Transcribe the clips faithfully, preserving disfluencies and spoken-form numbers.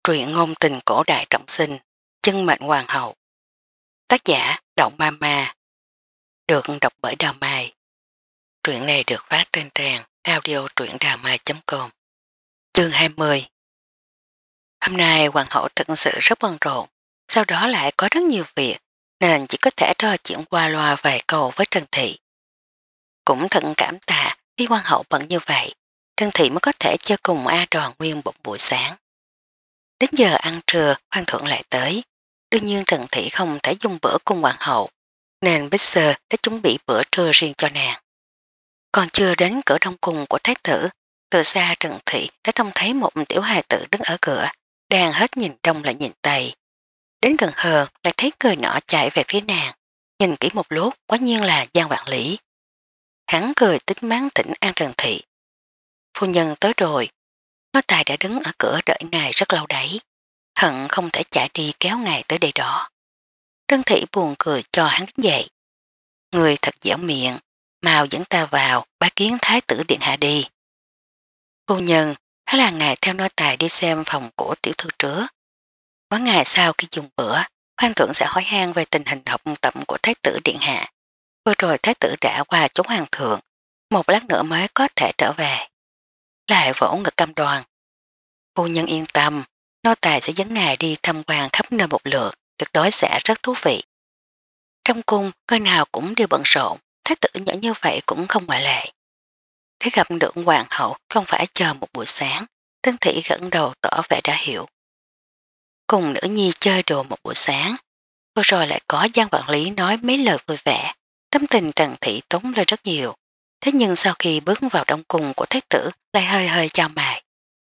Truyện ngôn tình cổ đại trọng sinh, chân mệnh hoàng hậu. Tác giả Động Ma Ma. Được đọc bởi Đào Mai. Truyện này được phát trên trang audio truyệnđàmai chấm com. Chương hai mươi. Hôm nay hoàng hậu thực sự rất bận rộn, sau đó lại có rất nhiều việc, nên chỉ có thể trò chuyện qua loa vài câu với Trần Thị. Cũng thật cảm tạ khi hoàng hậu bận như vậy, Trần Thị mới có thể chơi cùng A Đoàn nguyên một buổi sáng. Đến giờ ăn trưa, hoàng thượng lại tới. Đương nhiên Trần Thị không thể dùng bữa cùng hoàng hậu, nên Bích Sơ đã chuẩn bị bữa trưa riêng cho nàng. Còn chưa đến cửa đông cung của thái tử, từ xa Trần Thị đã trông thấy một tiểu hài tử đứng ở cửa, đang hết nhìn đông lại nhìn tây. Đến gần hơn lại thấy người nọ chạy về phía nàng, nhìn kỹ một lúc quả nhiên là Giang Vạn Lý. Hắn cười tính mắng tỉnh an Trần Thị. Phu nhân tới rồi, nó tài đã đứng ở cửa đợi ngài rất lâu đấy, hận không thể chạy đi kéo ngài tới đây đó. Trân Thị buồn cười cho hắn đứng dậy. Người thật dẻo miệng, mau dẫn ta vào bái kiến thái tử điện hạ đi. Phu nhân, thế là ngài theo nô tài đi xem phòng của tiểu thư trước. Có ngày sau khi dùng bữa, hoàng thượng sẽ hỏi han về tình hình học tập của thái tử điện hạ. Vừa rồi thái tử đã qua chỗ hoàng thượng, một lát nữa mới có thể trở về. Lại vỗ ngực cam đoan. Phu nhân yên tâm, nô tài sẽ dẫn ngài đi tham quan khắp nơi một lượt, tuyệt đối sẽ rất thú vị. Trong cung, coi nào cũng đều bận rộn, thái tử nhỏ như vậy cũng không ngoại lệ. Để gặp được hoàng hậu không phải chờ một buổi sáng, Trân Thị gật đầu tỏ vẻ đã hiểu. Cùng nữ nhi chơi đùa một buổi sáng, vừa rồi lại có Giang Vạn Lý nói mấy lời vui vẻ, tâm tình Trần Thị tốn lên rất nhiều. Thế nhưng sau khi bước vào đông cung của thái tử lại hơi hơi chao mày.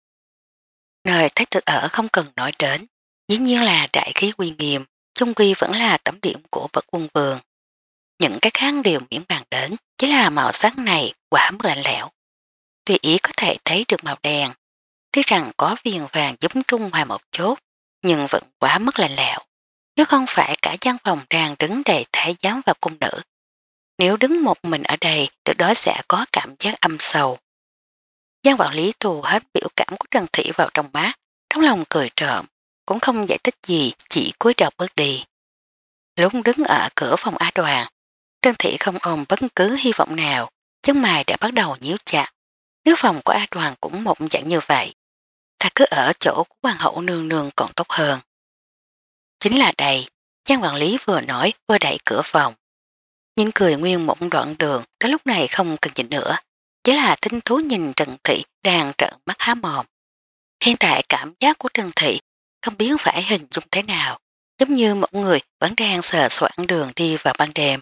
Nơi thái tử ở không cần nói đến, dĩ nhiên là đại khí uy nghiêm, chung quy vẫn là tẩm điểm của bậc quân vương. Những cái khác đều miễn bàn đến, chỉ là màu sắc này quả mức lạnh lẽo. Tùy ý có thể thấy được màu đen, tiếc rằng có viền vàng giúp trung hòa một chút, nhưng vẫn quá mức lạnh lẽo. Nếu không phải cả gian phòng đang đứng đầy thái giám và cung nữ, nếu đứng một mình ở đây tuyệt đối sẽ có cảm giác âm sầu. Giang Vạn Lý tù hết biểu cảm của Trần Thị vào trong mắt, trong lòng cười trộm, cũng không giải thích gì, chỉ cúi đầu bước đi. Lúc đứng ở cửa phòng A Đoàn, Trân Thị không ôm bất cứ hy vọng nào, chân mày đã bắt đầu nhíu chặt. Nếu phòng của A Đoàn cũng một dạng như vậy, ta cứ ở chỗ của hoàng hậu nương nương còn tốt hơn. Chính là đây, Giang Vạn Lý vừa nói vừa đẩy cửa phòng. Nhưng cười nguyên một đoạn đường đến lúc này không cần nhìn nữa, chỉ là tinh thú nhìn Trần Thị đang trợn mắt há mồm. Hiện tại cảm giác của Trần Thị không biết phải hình dung thế nào, giống như một người vẫn đang sờ soạn đường đi vào ban đêm.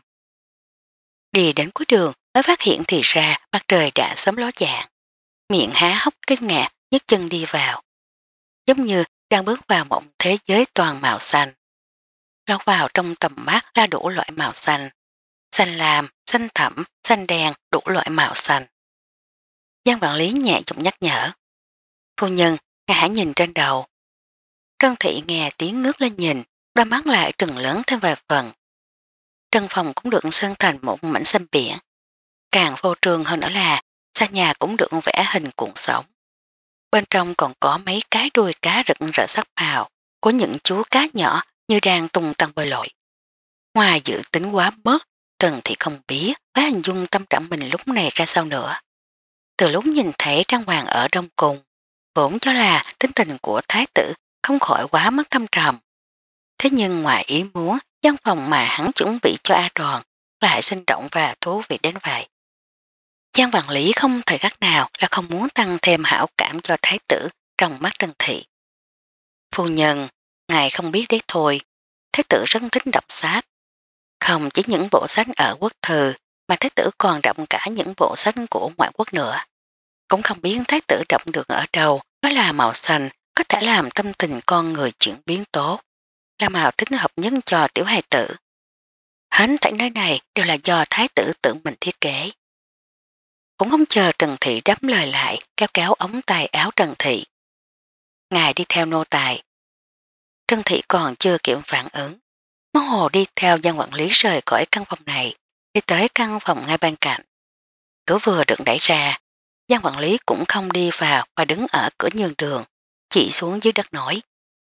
Đi đến cuối đường mới phát hiện thì ra mặt trời đã sớm ló dạng, miệng há hốc kinh ngạc nhấc chân đi vào. Giống như đang bước vào một thế giới toàn màu xanh. Lọt vào trong tầm mắt là đủ loại màu xanh. Xanh lam, xanh thẳm, xanh đen, đủ loại màu xanh. Giang Vạn Lý nhẹ giọng nhắc nhở. Phu nhân, ngài hãy nhìn trên đầu. Trân Thị nghe tiếng ngước lên nhìn, đôi mắt lại trừng lớn thêm vài phần. Trân phòng cũng được sơn thành một mảnh xanh biển. Càng vô trương hơn nữa là xa nhà cũng được vẽ hình cuộn sống. Bên trong còn có mấy cái đuôi cá rực rỡ sắc màu của những chú cá nhỏ như đang tung tăng bơi lội. Ngoài dự tính quá mất, Trần Thị không biết phải hình dung tâm trạng mình lúc này ra sao nữa. Từ lúc nhìn thấy Trang Hoàng ở Đông Cung, vốn cho là tính tình của thái tử không khỏi quá mất thâm trầm. Thế nhưng ngoài ý muốn, văn phòng mà hắn chuẩn bị cho A Đoàn lại sinh động và thú vị đến vậy. Giang Vạn Lý không thời khắc nào là không muốn tăng thêm hảo cảm cho thái tử trong mắt Trần Thị. Phu nhân, ngài không biết đấy thôi, thái tử rất thích đọc sách. Không chỉ những bộ sách ở quốc thư, mà thái tử còn đọc cả những bộ sách của ngoại quốc nữa. Cũng không biết thái tử đọc được ở đâu, nó là màu xanh, có thể làm tâm tình con người chuyển biến tốt, là màu thích hợp nhất cho tiểu hài tử. Hết tại nơi này đều là do thái tử tự mình thiết kế. Cũng không chờ Trần Thị đáp lời lại, kéo kéo ống tay áo Trần Thị. Ngài đi theo nô tài. Trần Thị còn chưa kịp phản ứng. Món hồ đi theo Giang quản lý rời khỏi căn phòng này, đi tới căn phòng ngay bên cạnh. Cửa vừa được đẩy ra, Giang quản lý cũng không đi vào mà đứng ở cửa nhường đường, chỉ xuống dưới đất nói.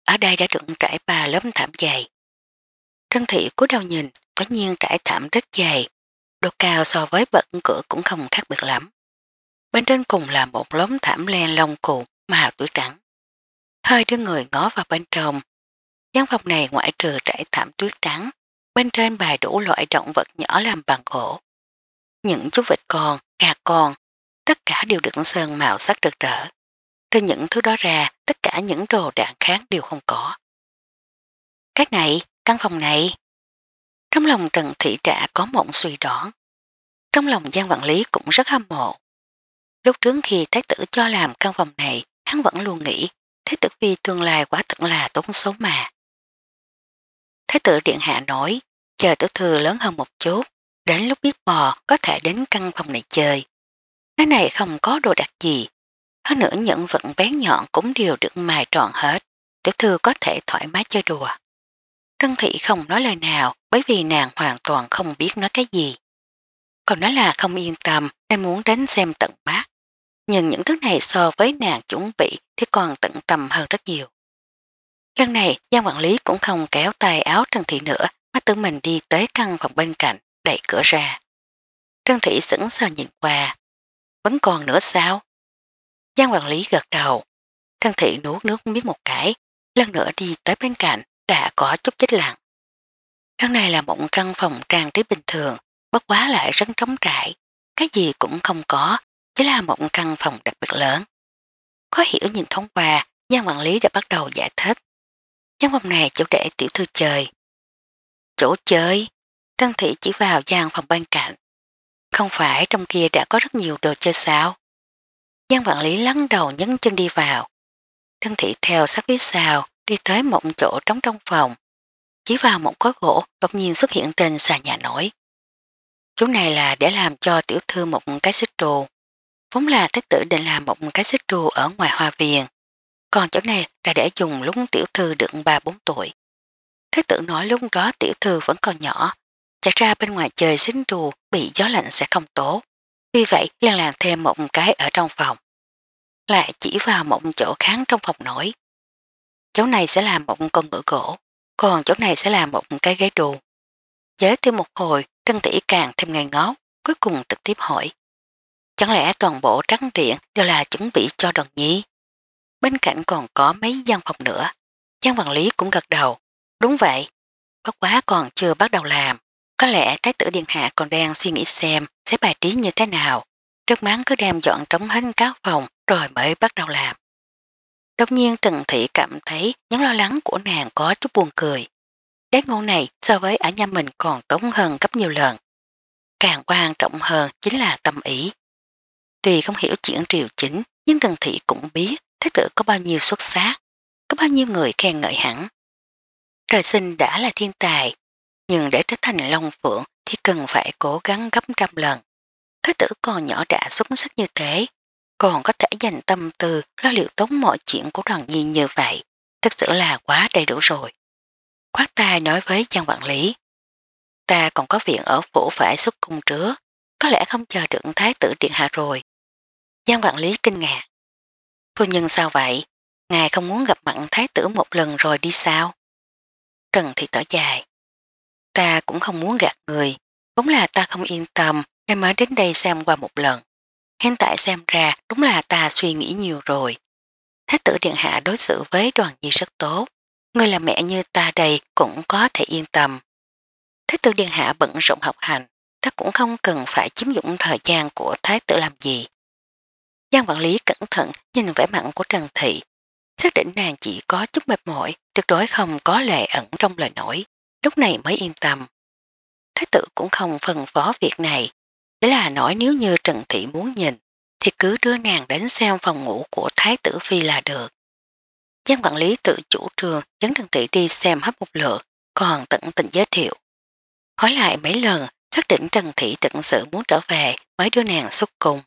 ở đây đã được trải ba lớp thảm dày. Trân Thị cúi đầu nhìn, quả nhiên trải thảm rất dày, độ cao so với bậc cửa cũng không khác biệt lắm. Bên trên cùng là một lốm thảm len lông cù màu tuổi trắng. Hơi đưa người ngó vào bên trong. Gian phòng này ngoại trừ trải thảm tuyết trắng, bên trên bày đủ loại động vật nhỏ làm bằng gỗ. Những chú vịt con, gà con, tất cả đều được sơn màu sắc rực rỡ. Trên những thứ đó ra, tất cả những đồ đạn khác đều không có. Cái này, căn phòng này. Trong lòng Trần Thị Trạ có một suy đoán. Trong lòng Giang Vạn Lý cũng rất hâm mộ. Lúc trước khi thái tử cho làm căn phòng này, hắn vẫn luôn nghĩ thái tử phi tương lai quả thật là tốn số mà. Thái tử điện hạ nói, chờ tiểu thư lớn hơn một chút, đến lúc biết bò có thể đến căn phòng này chơi. Cái này không có đồ đặc gì, hơn nữa những vật bén nhọn cũng đều được mài tròn hết, tiểu thư có thể thoải mái chơi đùa. Trân Thị không nói lời nào bởi vì nàng hoàn toàn không biết nói cái gì. Còn nói là không yên tâm nên muốn đến xem tận mắt. Nhưng những thứ này so với nàng chuẩn bị thì còn tận tâm hơn rất nhiều. Lần này Giang quản lý cũng không kéo tay áo Trân Thị nữa mà tự mình đi tới căn phòng bên cạnh, đẩy cửa ra. Trân Thị sững sờ nhìn qua. Vẫn còn nữa sao? Giang quản lý gật đầu. Trân Thị nuốt nước biết một cái, lần nữa đi tới bên cạnh, đã có chút chết lặng. Căn này là một căn phòng trang trí bình thường, bất quá lại rất trống trải. Cái gì cũng không có, chỉ là một căn phòng đặc biệt lớn. Khó hiểu nhìn thoáng qua, Giang quản lý đã bắt đầu giải thích. Căn phòng này chỗ để tiểu thư chơi. Chỗ chơi? Trân Thị chỉ vào gian phòng bên cạnh. Không phải trong kia đã có rất nhiều đồ chơi sao? Giang quản lý lăn đầu nhấn chân đi vào. Trân Thị theo sát phía sau, đi tới một chỗ trống trong phòng. Chỉ vào một khối gỗ đột nhiên xuất hiện trên xà nhà nổi. Chỗ này là để làm cho tiểu thư một cái xích đồ. Vốn là thái tử định làm một cái xích đồ ở ngoài hoa viên. Còn chỗ này là để dùng lúc tiểu thư được ba bốn tuổi. Thái tử nói lúc đó tiểu thư vẫn còn nhỏ, chạy ra bên ngoài chơi xích đồ bị gió lạnh sẽ không tốt. Vì vậy liền làm thêm một cái ở trong phòng. Lại chỉ vào một chỗ kháng trong phòng nổi. Chỗ này sẽ làm một con ngựa gỗ, còn chỗ này sẽ làm một cái ghế đồ. Giới thiệu một hồi, Trân Tỷ càng thêm ngây ngốc, cuối cùng trực tiếp hỏi. Chẳng lẽ toàn bộ trắng điện đều là chuẩn bị cho đoàn nhi? Bên cạnh còn có mấy gian phòng nữa. Giang quản lý cũng gật đầu. Đúng vậy, bất quá còn chưa bắt đầu làm. Có lẽ thái tử điện hạ còn đang suy nghĩ xem sẽ bài trí như thế nào. Trước mắt cứ đem dọn trống hết các phòng rồi mới bắt đầu làm. Đột nhiên Trần Thị cảm thấy những lo lắng của nàng có chút buồn cười. Đế ngô này so với ở nhà mình còn tốn hơn gấp nhiều lần. Càng quan trọng hơn chính là tâm ý. Tuy không hiểu chuyện triều chính, nhưng Trần Thị cũng biết thái tử có bao nhiêu xuất sắc, có bao nhiêu người khen ngợi hẳn. Trời sinh đã là thiên tài, nhưng để trở thành Long Phượng thì cần phải cố gắng gấp trăm lần. Thái tử còn nhỏ đã xuất sắc như thế, còn có thể dành tâm tư lo liệu tốn mọi chuyện của đoàn nhi như vậy, thật sự là quá đầy đủ rồi. Khoát tay nói với Giang quản lý, ta còn có việc ở phủ phải xuất cung trước, có lẽ không chờ được thái tử điện hạ rồi. Giang quản lý kinh ngạc. Phu nhân sao vậy? Ngài không muốn gặp mặt thái tử một lần rồi đi sao? Trần Thị thở dài. Ta cũng không muốn gạt người, vốn là ta không yên tâm nên mới đến đây xem qua một lần. Hiện tại xem ra đúng là ta suy nghĩ nhiều rồi. Thái tử điện hạ đối xử với đoàn nhi rất tốt, người là mẹ như ta đây cũng có thể yên tâm. Thái tử điện hạ bận rộn học hành, ta cũng không cần phải chiếm dụng thời gian của thái tử làm gì. Giang quản lý cẩn thận nhìn vẻ mặn của Trần Thị, xác định nàng chỉ có chút mệt mỏi, tuyệt đối không có lệ ẩn trong lời nói, lúc này mới yên tâm. Thái tử cũng không phân phó việc này, chỉ là nói nếu như Trần Thị muốn nhìn, thì cứ đưa nàng đến xem phòng ngủ của Thái tử Phi là được. Giang quản lý tự chủ trương dẫn Trần Thị đi xem hết một lượt, còn tận tình giới thiệu. Hỏi lại mấy lần, xác định Trần Thị thực sự muốn trở về mới đưa nàng xuất cung.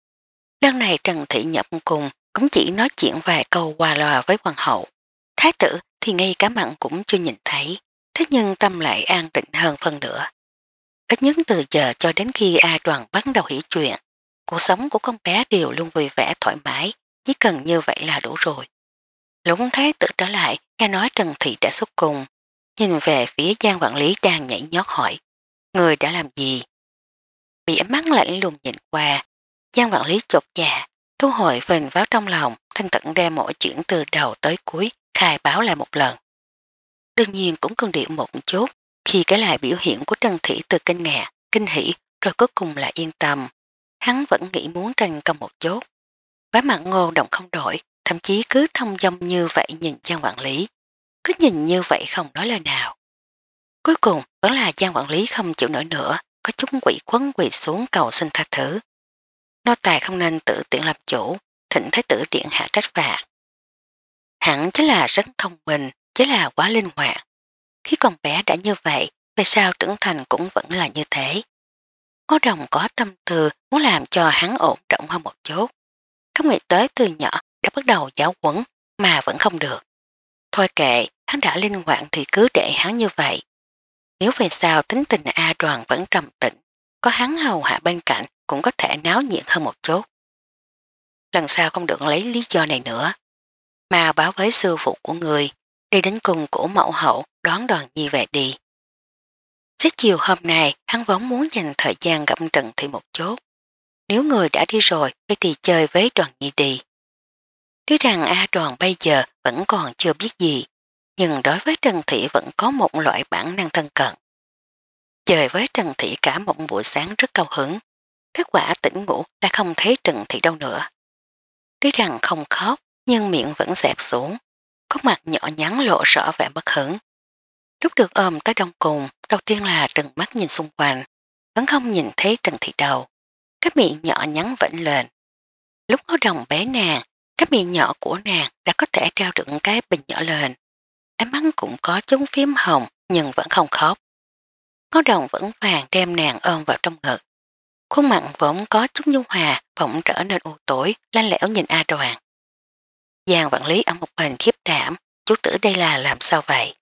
Lần này Trần Thị nhập cung cũng chỉ nói chuyện vài câu qua loa với hoàng hậu. Thái tử thì ngay cả mặn cũng chưa nhìn thấy, thế nhưng tâm lại an định hơn phần nữa. Ít nhất từ giờ cho đến khi A Đoàn bắt đầu hiểu chuyện, cuộc sống của con bé đều luôn vui vẻ thoải mái, chỉ cần như vậy là đủ rồi. Lúc thấy tự trở lại, nghe nói Trần Thị đã xuất cùng, nhìn về phía Giang quản lý đang nhảy nhót hỏi, người đã làm gì? Bị ánh mắt lạnh lùng nhìn qua, Giang quản lý chột dạ, thu hồi phình vào trong lòng, thanh tận đem mỗi chuyện từ đầu tới cuối, khai báo lại một lần. Đương nhiên cũng cần điệu một chút, khi kể lại biểu hiện của Trần Thị từ kinh ngạc, kinh hỉ, rồi cuối cùng là yên tâm. Hắn vẫn nghĩ muốn tranh công một chút. Vá mặt Ngô Đồng không đổi, thậm chí cứ thông dong như vậy nhìn Giang quản lý. Cứ nhìn như vậy không nói lời nào. Cuối cùng vẫn là Giang quản lý không chịu nổi nữa, có chút quỷ quấn quỳ xuống cầu xin tha thứ. Nô tài không nên tự tiện làm chủ, thỉnh thái tử điện hạ trách phạt. Hẳn chính là rất thông minh, chỉ là quá linh hoạt. Khi còn bé đã như vậy, về sao trưởng thành cũng vẫn là như thế. Ngô Đồng có tâm tư muốn làm cho hắn ổn trọng hơn một chút. Không nghĩ tới từ nhỏ đã bắt đầu giáo quấn mà vẫn không được. Thôi kệ, hắn đã linh hoạt thì cứ để hắn như vậy. Nếu về sau tính tình A Đoàn vẫn trầm tĩnh, có hắn hầu hạ bên cạnh cũng có thể náo nhiệt hơn một chút. Lần sau không được lấy lý do này nữa. Mà báo với sư phụ của người, đi đến cùng của mẫu hậu đón Đoàn Nhi về đi. Xế chiều hôm nay hắn vốn muốn dành thời gian gặp Trần Thị một chút. Nếu người đã đi rồi thì chơi với Đoàn Nhi đi. Tuy rằng A Đoàn bây giờ vẫn còn chưa biết gì, nhưng đối với Trần Thị vẫn có một loại bản năng thân cận. Chơi với Trần Thị cả một buổi sáng rất cao hứng, kết quả tỉnh ngủ đã không thấy Trần Thị đâu nữa. Tuy rằng không khóc, nhưng miệng vẫn xẹp xuống, có mặt nhỏ nhắn lộ rõ vẻ bất hứng. Lúc được ôm tới đông cùng, đầu tiên là trừng mắt nhìn xung quanh, vẫn không nhìn thấy Trần Thị đầu. Cái miệng nhỏ nhắn vẫn lên. Lúc Ngô Đồng bé nàng, cái miệng nhỏ của nàng đã có thể treo được cái bình nhỏ lên. Ánh mắt cũng có chút phím hồng nhưng vẫn không khóc. Ngô Đồng vẫn vàng đem nàng ôm vào trong ngực. Khuôn mặt vốn có chút nhu hòa bỗng trở nên u tối, lanh lẽo nhìn A Đoàn. Giang quản lý ở một bên khiếp đảm, chú tử đây là làm sao vậy?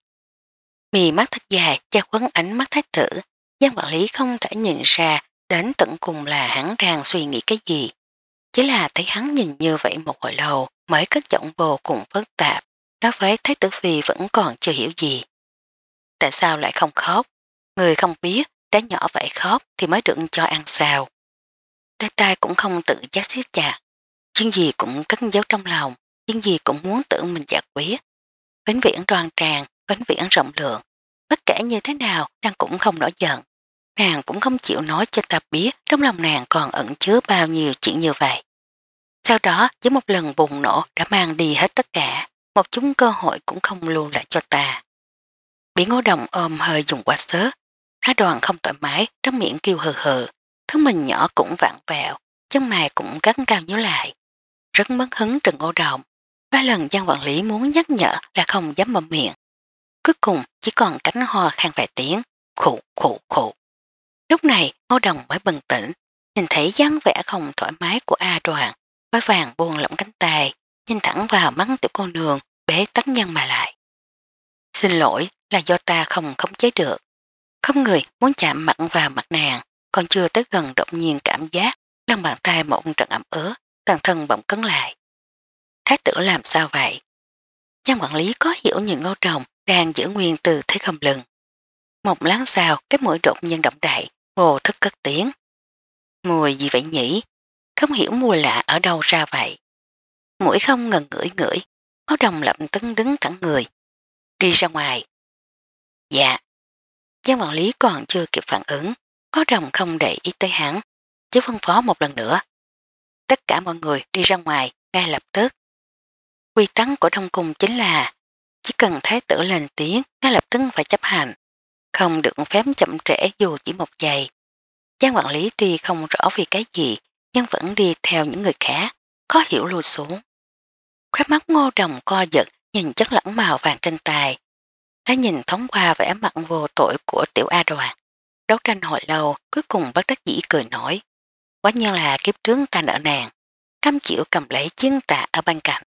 Mì mắt thật dài che quấn ánh mắt thái tử, Giang quản lý không thể nhìn ra đến tận cùng là hắn đang suy nghĩ cái gì. Chỉ là thấy hắn nhìn như vậy một hồi lâu mới cất giọng vô cùng phức tạp, nói với Thái tử Phi vẫn còn chưa hiểu gì. Tại sao lại không khóc? Người không biết, đã nhỏ vậy khóc thì mới được cho ăn sao. Đôi tay cũng không tự giác siết chặt, chuyện gì cũng cất giấu trong lòng, chuyện gì cũng muốn tự mình giải quyết. Vĩnh viễn đoan tràng, vĩnh viễn rộng lượng, bất kể như thế nào nàng cũng không nổi giận. Nàng cũng không chịu nói cho ta biết trong lòng nàng còn ẩn chứa bao nhiêu chuyện như vậy. Sau đó với một lần bùng nổ đã mang đi hết tất cả, một chút cơ hội cũng không lưu lại cho ta. Bị Ngô Đồng ôm hơi dùng quá sớt, Á Đoàn không thoải mái, trong miệng kêu hừ hừ, thứ mình nhỏ cũng vặn vẹo, chân mày cũng gắn cao nhớ lại. Rất mất hứng Trần Ngô Đồng, ba lần Giang quản lý muốn nhắc nhở là không dám mở miệng. Cuối cùng chỉ còn cánh ho khan vài tiếng, khụ khụ khụ. Lúc này Ngô Đồng mới bừng tỉnh, nhìn thấy dáng vẻ không thoải mái của A Đoàn, với vàng buông lỏng cánh tay, nhìn thẳng vào mắt tiểu cô nương, bế tắc nhân mà lại. Xin lỗi là do ta không khống chế được. Không người muốn chạm mặt vào mặt nàng, còn chưa tới gần đột nhiên cảm giác lòng bàn tay một trận ẩm ứa, toàn thân bỗng cứng lại. Thái tử làm sao vậy? Giang quản lý có hiểu nhìn Ngô Đồng đang giữ nguyên từ thế không lưng. Một lát sau cái mũi đột nhiên động đậy, vô thức cất tiếng. Mùi gì vậy nhỉ? Không hiểu mùi lạ ở đâu ra vậy. Mũi không ngần ngửi ngửi, Ngô Đồng lập tức đứng thẳng người. Đi ra ngoài. Dạ. Giang quản lý còn chưa kịp phản ứng, Ngô Đồng không để ý tới hắn, chứ phân phó một lần nữa. Tất cả mọi người đi ra ngoài ngay lập tức. Quy tắc của Đông Cung chính là chỉ cần thái tử lên tiếng ngay lập tức phải chấp hành, không được phép chậm trễ dù chỉ một giây. Giang quản lý tuy không rõ vì cái gì nhưng vẫn đi theo những người khác, khó hiểu lùi xuống. Khóe mắt Ngô Đồng co giật nhìn chất lẫn màu vàng trên tay. Đã nhìn thoáng qua vẻ mặt vô tội của tiểu A Đoàn. Đấu tranh hồi lâu cuối cùng bất đắc dĩ cười nổi. Quả nhiên là kiếp trước ta nợ nàng, cam chịu cầm lấy chiến tạ ở bên cạnh.